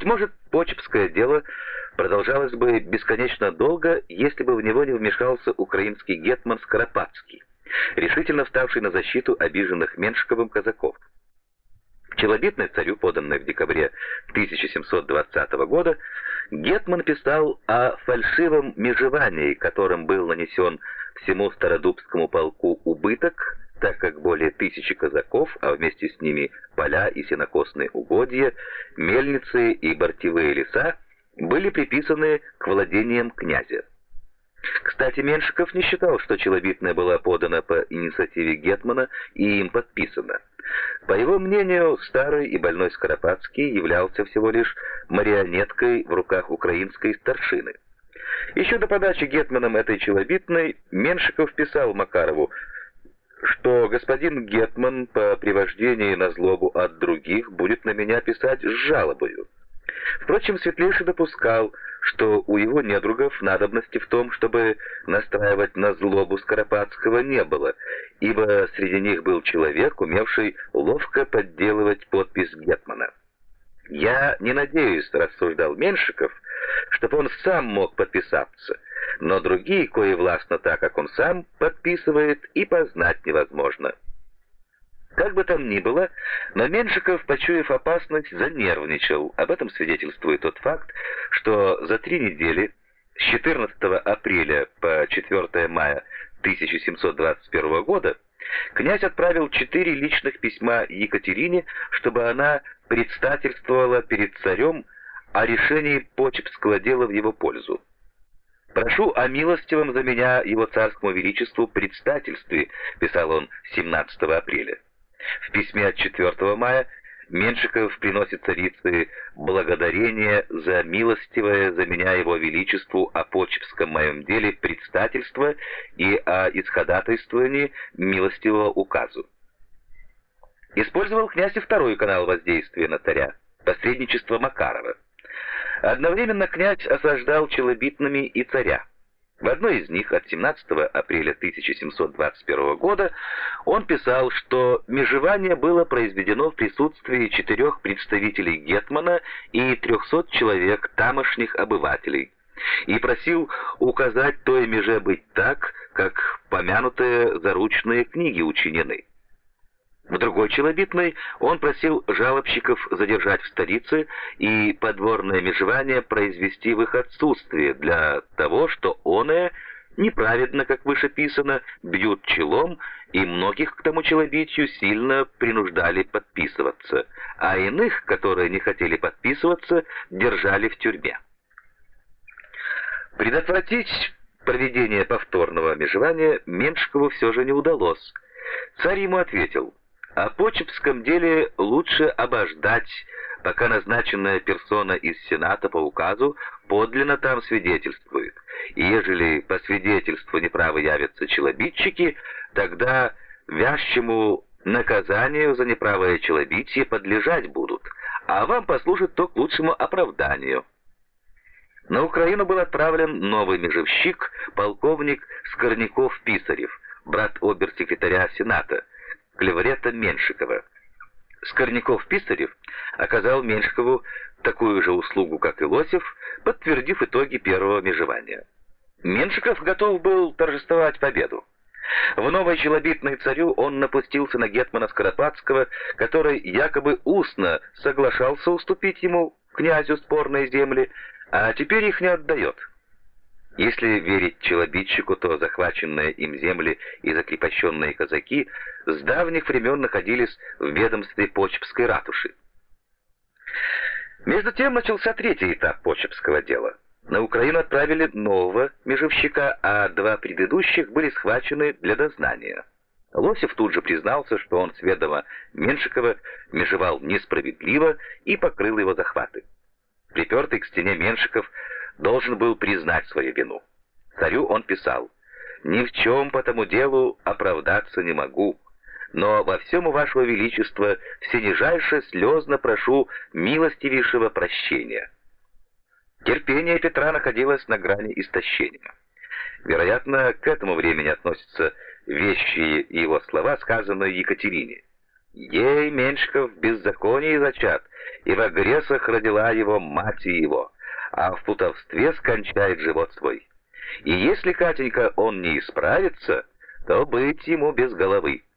Быть может, Почепское дело продолжалось бы бесконечно долго, если бы в него не вмешался украинский гетман Скоропадский, решительно вставший на защиту обиженных Меншиковым казаков. В челобитной царю, поданной в декабре 1720 года, гетман писал о фальшивом межевании, которым был нанесен всему Стародубскому полку убыток, так как более 1000 казаков, а вместе с ними поля и сенокосные угодья, мельницы и бортевые леса, были приписаны к владениям князя. Кстати, Меншиков не считал, что челобитная была подана по инициативе гетмана и им подписана. По его мнению, старый и больной Скоропадский являлся всего лишь марионеткой в руках украинской старшины. Еще до подачи гетманом этой челобитной Меншиков писал Макарову, что господин гетман по привождении на злобу от других будет на меня писать с жалобою. Впрочем, Светлейший допускал, что у его недругов надобности в том, чтобы настраивать на злобу Скоропадского, не было, ибо среди них был человек, умевший ловко подделывать подпись гетмана. «Я не надеюсь, — рассуждал Меншиков, — чтобы он сам мог подписаться, но другие, кои властно так, как он сам, подписывает, и познать невозможно». Как бы там ни было, но Меншиков, почуяв опасность, занервничал. Об этом свидетельствует тот факт, что за 3 недели, с 14 апреля по 4 мая 1721 года, князь отправил 4 личных письма Екатерине, чтобы она предстательствовала перед царем о решении Почепского дела в его пользу. «Прошу о милостивом за меня его царскому величеству предстательстве», писал он 17 апреля. В письме от 4 мая Меншиков приносит царице благодарение за милостивое за меня его величеству о Почепском моем деле предстательство и о исходатайствовании милостивого указу. Использовал князь и второй канал воздействия на царя — посредничество Макарова. Одновременно князь осаждал челобитными и царя. В одной из них от 17 апреля 1721 года он писал, что межевание было произведено в присутствии 4 представителей гетмана и 300 человек тамошних обывателей, и просил указать той меже быть так, как помянутые заручные книги учинены. В другой челобитной он просил жалобщиков задержать в столице и подворное межевание произвести в их отсутствие для того, что оное неправедно, как вышеписано, бьют челом, и многих к тому челобитию сильно принуждали подписываться, а иных, которые не хотели подписываться, держали в тюрьме. Предотвратить проведение повторного межевания Меншикову все же не удалось. Царь ему ответил: «О Почепском деле лучше обождать, пока назначенная персона из Сената по указу подлинно там свидетельствует, и ежели по свидетельству неправо явятся челобитчики, тогда вящему наказанию за неправое челобитие подлежать будут, а вам послужит то к лучшему оправданию». На Украину был отправлен новый межевщик, полковник Скорняков-Писарев, брат обер-секретаря Сената, клеврета Меншикова. Скорняков-Писарев оказал Меншикову такую же услугу, как и Лосев, подтвердив итоги первого межевания. Меншиков готов был торжествовать победу. В новой челобитной царю он напустился на гетмана Скоропадского, который якобы устно соглашался уступить ему, князю, спорные земли, а теперь их не отдает. Если верить челобитчику, то захваченные им земли и закрепощенные казаки с давних времен находились в ведомстве Почепской ратуши. Между тем начался 3-й этап Почепского дела. На Украину отправили нового межевщика, а 2 предыдущих были схвачены для дознания. Лосев тут же признался, что он с ведома Меншикова межевал несправедливо и покрыл его захваты. Припертый к стене Меншиков должен был признать свою вину. Царю он писал: «Ни в чем по тому делу оправдаться не могу, но во всем у вашего величества всенижайше слезно прошу милостивейшего прощения». Терпение Петра находилось на грани истощения. Вероятно, к этому времени относятся вещие его слова, сказанные Екатерине: Ей, Меньшиков, в беззаконии зачат, и в агрессах родила его мать его, а в плутовстве скончает живот свой. И если, Катенька, он не исправится, то быть ему без головы.